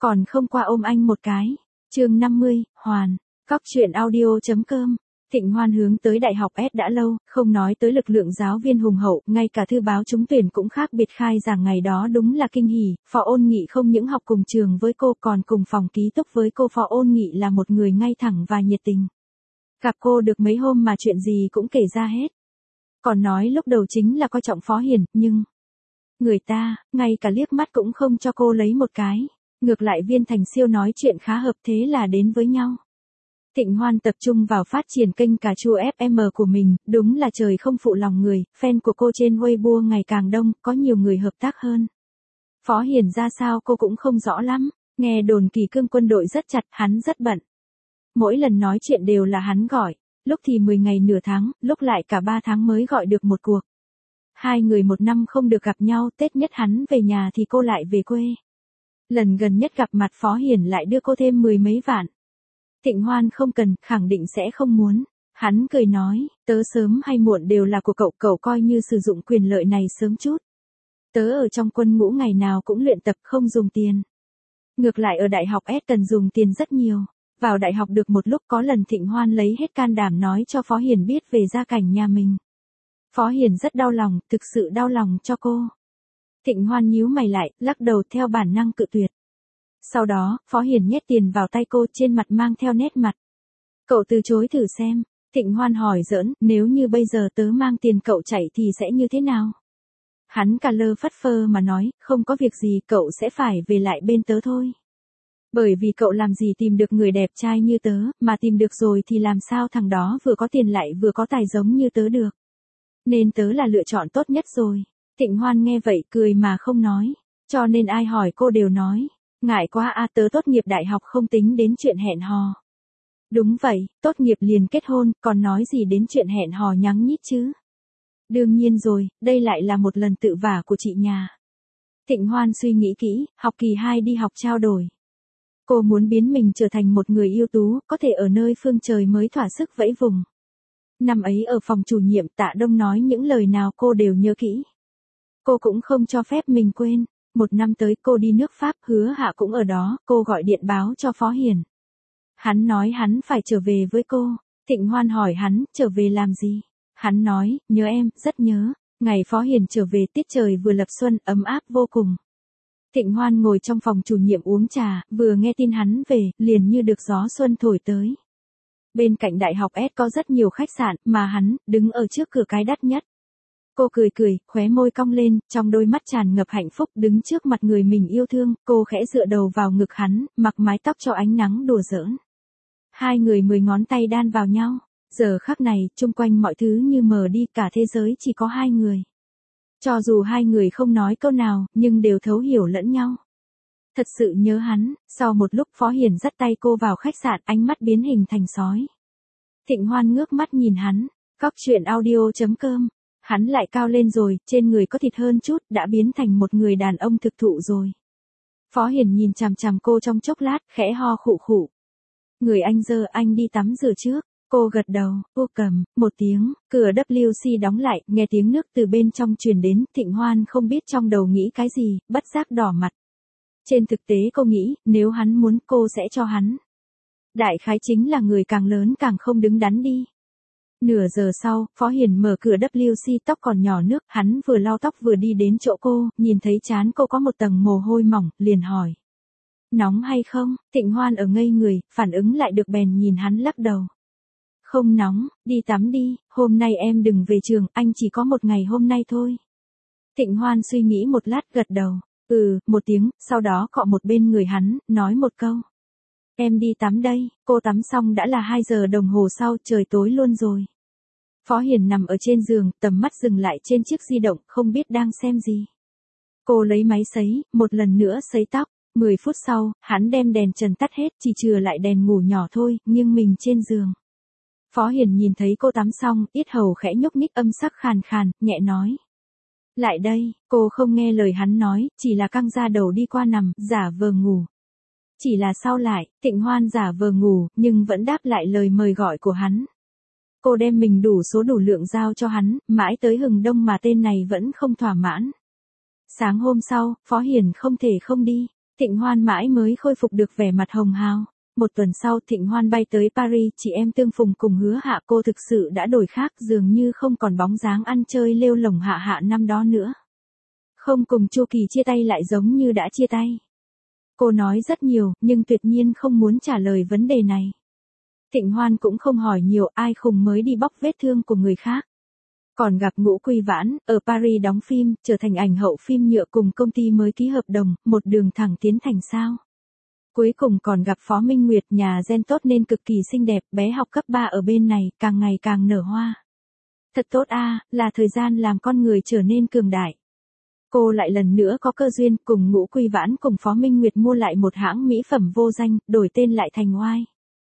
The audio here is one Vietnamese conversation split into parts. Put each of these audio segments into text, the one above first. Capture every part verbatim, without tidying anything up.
còn không qua ôm anh một cái. Chương năm mươi, Hoàn, Cóc truyện audio chấm com. Thịnh Hoan hướng tới đại học S đã lâu, không nói tới lực lượng giáo viên hùng hậu, ngay cả thư báo trúng tuyển cũng khác biệt khai giảng ngày đó đúng là kinh hỉ. Phó Ôn Nghị không những học cùng trường với cô còn cùng phòng ký túc với cô. Phó Ôn Nghị là một người ngay thẳng và nhiệt tình. Gặp cô được mấy hôm mà chuyện gì cũng kể ra hết. Còn nói lúc đầu chính là coi trọng Phó Hiền, nhưng người ta, ngay cả liếc mắt cũng không cho cô lấy một cái. Ngược lại Viên Thành Siêu nói chuyện khá hợp thế là đến với nhau. Thịnh Hoan tập trung vào phát triển kênh cà chua ép em của mình, đúng là trời không phụ lòng người, fan của cô trên Weibo ngày càng đông, có nhiều người hợp tác hơn. Phó Hiền ra sao cô cũng không rõ lắm, nghe đồn kỳ cương quân đội rất chặt, hắn rất bận. Mỗi lần nói chuyện đều là hắn gọi, lúc thì mười ngày nửa tháng, lúc lại cả ba tháng mới gọi được một cuộc. Hai người một năm không được gặp nhau, Tết nhất hắn về nhà thì cô lại về quê. Lần gần nhất gặp mặt Phó Hiền lại đưa cô thêm mười mấy vạn. Thịnh Hoan không cần, khẳng định sẽ không muốn. Hắn cười nói, tớ sớm hay muộn đều là của cậu, cậu coi như sử dụng quyền lợi này sớm chút. Tớ ở trong quân ngũ ngày nào cũng luyện tập không dùng tiền. Ngược lại ở đại học S cần dùng tiền rất nhiều. Vào đại học được một lúc có lần Thịnh Hoan lấy hết can đảm nói cho Phó Hiền biết về gia cảnh nhà mình. Phó Hiền rất đau lòng, thực sự đau lòng cho cô. Thịnh Hoan nhíu mày lại, lắc đầu theo bản năng cự tuyệt. Sau đó, Phó Hiền nhét tiền vào tay cô, trên mặt mang theo nét mặt. Cậu từ chối thử xem. Thịnh Hoan hỏi giỡn, nếu như bây giờ tớ mang tiền cậu chạy thì sẽ như thế nào? Hắn cà lơ phất phơ mà nói, không có việc gì, cậu sẽ phải về lại bên tớ thôi. Bởi vì cậu làm gì tìm được người đẹp trai như tớ, mà tìm được rồi thì làm sao thằng đó vừa có tiền lại vừa có tài giống như tớ được. Nên tớ là lựa chọn tốt nhất rồi. Thịnh Hoan nghe vậy cười mà không nói. Cho nên ai hỏi cô đều nói. Ngại quá a, tớ tốt nghiệp đại học không tính đến chuyện hẹn hò. Đúng vậy, tốt nghiệp liền kết hôn, còn nói gì đến chuyện hẹn hò nhắng nhít chứ. Đương nhiên rồi, đây lại là một lần tự vả của chị nhà. Thịnh Hoan suy nghĩ kỹ, học kỳ hai đi học trao đổi. Cô muốn biến mình trở thành một người ưu tú, có thể ở nơi phương trời mới thỏa sức vẫy vùng. Năm ấy ở phòng chủ nhiệm Tạ Đông nói những lời nào cô đều nhớ kỹ. Cô cũng không cho phép mình quên. Một năm tới cô đi nước Pháp, Hứa Hạ cũng ở đó, cô gọi điện báo cho Phó Hiền. Hắn nói hắn phải trở về với cô. Thịnh Hoan hỏi hắn, trở về làm gì? Hắn nói, nhớ em, rất nhớ. Ngày Phó Hiền trở về tiết trời vừa lập xuân, ấm áp vô cùng. Thịnh Hoan ngồi trong phòng chủ nhiệm uống trà, vừa nghe tin hắn về, liền như được gió xuân thổi tới. Bên cạnh đại học S có rất nhiều khách sạn, mà hắn, đứng ở trước cửa cái đắt nhất. Cô cười cười, khóe môi cong lên, trong đôi mắt tràn ngập hạnh phúc, đứng trước mặt người mình yêu thương, cô khẽ dựa đầu vào ngực hắn, mặc mái tóc cho ánh nắng đùa giỡn. Hai người mười ngón tay đan vào nhau, giờ khắc này, chung quanh mọi thứ như mờ đi, cả thế giới chỉ có hai người. Cho dù hai người không nói câu nào, nhưng đều thấu hiểu lẫn nhau. Thật sự nhớ hắn, sau một lúc Phó Hiền dắt tay cô vào khách sạn, ánh mắt biến hình thành sói. Thịnh Hoan ngước mắt nhìn hắn, Cóc truyện audio chấm com. Hắn lại cao lên rồi, trên người có thịt hơn chút, đã biến thành một người đàn ông thực thụ rồi. Phó Hiền nhìn chằm chằm cô trong chốc lát, khẽ ho khụ khụ. Người anh dơ, anh đi tắm rửa trước. Cô gật đầu, cô cầm, một tiếng, cửa W C đóng lại, nghe tiếng nước từ bên trong truyền đến, Thịnh Hoan không biết trong đầu nghĩ cái gì, bất giác đỏ mặt. Trên thực tế cô nghĩ, nếu hắn muốn cô sẽ cho hắn. Đại khái chính là người càng lớn càng không đứng đắn đi. Nửa giờ sau, Phó Hiền mở cửa W C, tóc còn nhỏ nước, hắn vừa lau tóc vừa đi đến chỗ cô, nhìn thấy trán cô có một tầng mồ hôi mỏng, liền hỏi. Nóng hay không? Thịnh Hoan ở ngây người, phản ứng lại được bèn nhìn hắn lắc đầu. Không nóng, đi tắm đi, hôm nay em đừng về trường, anh chỉ có một ngày hôm nay thôi. Thịnh Hoan suy nghĩ một lát gật đầu, ừ, một tiếng, sau đó cọ một bên người hắn, nói một câu. Em đi tắm đây, cô tắm xong đã là hai giờ đồng hồ sau, trời tối luôn rồi. Phó Hiền nằm ở trên giường, tầm mắt dừng lại trên chiếc di động, không biết đang xem gì. Cô lấy máy sấy, một lần nữa sấy tóc, mười phút sau, hắn đem đèn trần tắt hết, chỉ chừa lại đèn ngủ nhỏ thôi, nghiêng mình trên giường. Phó Hiền nhìn thấy cô tắm xong, yết hầu khẽ nhúc nhích âm sắc khàn khàn, nhẹ nói. Lại đây, cô không nghe lời hắn nói, chỉ là căng ra đầu đi qua nằm, giả vờ ngủ. Chỉ là sau lại, Thịnh Hoan giả vờ ngủ, nhưng vẫn đáp lại lời mời gọi của hắn. Cô đem mình đủ số đủ lượng giao cho hắn, mãi tới hừng đông mà tên này vẫn không thỏa mãn. Sáng hôm sau, Phó Hiền không thể không đi. Thịnh Hoan mãi mới khôi phục được vẻ mặt hồng hào. Một tuần sau Thịnh Hoan bay tới Paris, chị em tương phùng cùng Hứa Hạ cô thực sự đã đổi khác, dường như không còn bóng dáng ăn chơi lêu lổng Hạ Hạ năm đó nữa. Không cùng Chu Kỳ chia tay lại giống như đã chia tay. Cô nói rất nhiều, nhưng tuyệt nhiên không muốn trả lời vấn đề này. Thịnh Hoan cũng không hỏi nhiều, ai khùng mới đi bóc vết thương của người khác. Còn gặp Ngũ Quy Vãn, ở Paris đóng phim, trở thành ảnh hậu phim nhựa cùng công ty mới ký hợp đồng, một đường thẳng tiến thành sao. Cuối cùng còn gặp Phó Minh Nguyệt, nhà gen tốt nên cực kỳ xinh đẹp, bé học cấp ba ở bên này, càng ngày càng nở hoa. Thật tốt a, là thời gian làm con người trở nên cường đại. Cô lại lần nữa có cơ duyên cùng Ngũ Quy Vãn cùng Phó Minh Nguyệt mua lại một hãng mỹ phẩm vô danh, đổi tên lại thành Oai.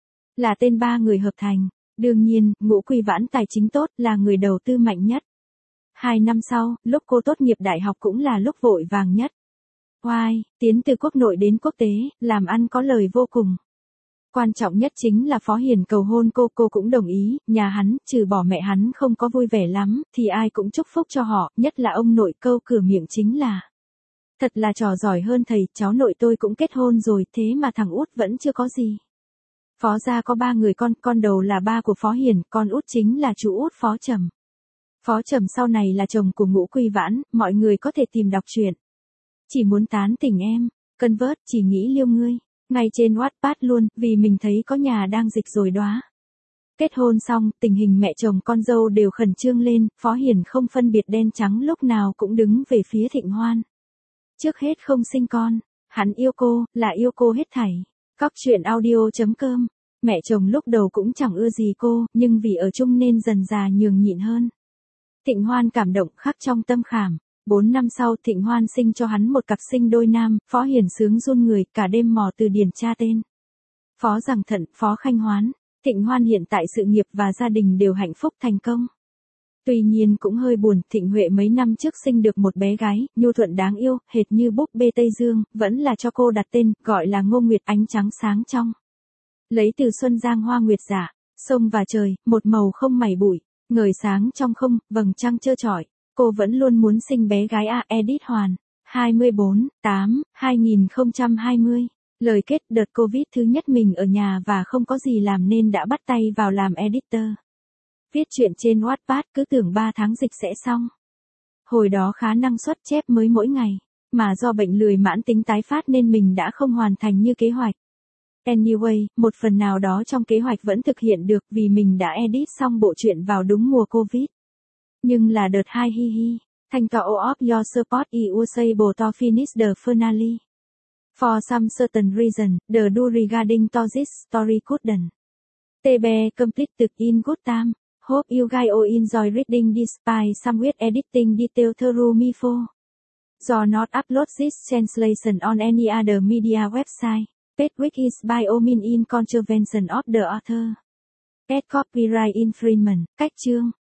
Là tên ba người hợp thành. Đương nhiên, Ngũ Quy Vãn tài chính tốt, là người đầu tư mạnh nhất. Hai năm sau, lúc cô tốt nghiệp đại học cũng là lúc vội vàng nhất. Oai, tiến từ quốc nội đến quốc tế, làm ăn có lời vô cùng. Quan trọng nhất chính là Phó Hiền cầu hôn cô, cô cũng đồng ý, nhà hắn, trừ bỏ mẹ hắn không có vui vẻ lắm, thì ai cũng chúc phúc cho họ, nhất là ông nội, câu cửa miệng chính là. Thật là trò giỏi hơn thầy, cháu nội tôi cũng kết hôn rồi, thế mà thằng út vẫn chưa có gì. Phó gia có ba người con, con đầu là ba của Phó Hiền, con út chính là chú út Phó Trầm. Phó Trầm sau này là chồng của Ngũ Quy Vãn, mọi người có thể tìm đọc truyện. Chỉ muốn tán tỉnh em, cân vớt, chỉ nghĩ liêu ngươi, ngay trên Wattpad luôn, vì mình thấy có nhà đang dịch rồi đóa. Kết hôn xong, tình hình mẹ chồng con dâu đều khẩn trương lên, Phó Hiền không phân biệt đen trắng lúc nào cũng đứng về phía Thịnh Hoan. Trước hết không sinh con, hắn yêu cô, là yêu cô hết thảy. Cóc truyện audio chấm com. Mẹ chồng lúc đầu cũng chẳng ưa gì cô, nhưng vì ở chung nên dần dà nhường nhịn hơn. Thịnh Hoan cảm động khắc trong tâm khảm. Bốn năm sau Thịnh Hoan sinh cho hắn một cặp sinh đôi nam, Phó Hiền sướng run người, cả đêm mò từ điển tra tên. Phó Giằng Thận, Phó Khanh Hoán. Thịnh Hoan hiện tại sự nghiệp và gia đình đều hạnh phúc thành công. Tuy nhiên cũng hơi buồn, Thịnh Huệ mấy năm trước sinh được một bé gái, nhu thuận đáng yêu, hệt như búp bê Tây Dương, vẫn là cho cô đặt tên, gọi là Ngô Nguyệt, ánh trắng sáng trong. Lấy từ Xuân Giang hoa nguyệt giả, sông và trời, một màu không mảy bụi, ngời sáng trong không, vầng trăng trơ trọi. Cô vẫn luôn muốn sinh bé gái a. Edit Hoàn. hai mươi bốn, tám, hai nghìn không trăm hai mươi. Lời kết đợt Covid thứ nhất mình ở nhà và không có gì làm nên đã bắt tay vào làm editor. Viết chuyện trên Wattpad cứ tưởng ba tháng dịch sẽ xong. Hồi đó khá năng suất chép mới mỗi ngày, mà do bệnh lười mãn tính tái phát nên mình đã không hoàn thành như kế hoạch. Anyway, một phần nào đó trong kế hoạch vẫn thực hiện được vì mình đã edit xong bộ truyện vào đúng mùa Covid. Nhưng là đợt hai hi hi. Thank you all of your support, I was able to finish the finale. For some certain reason, the do regarding to this story couldn't. T B completed in good time. Hope you guys all enjoy reading despite some weird editing detail through me for. Do not upload this translation on any other media website. Page which is by all means in contravention of the author. At copyright infringement. Cách chương.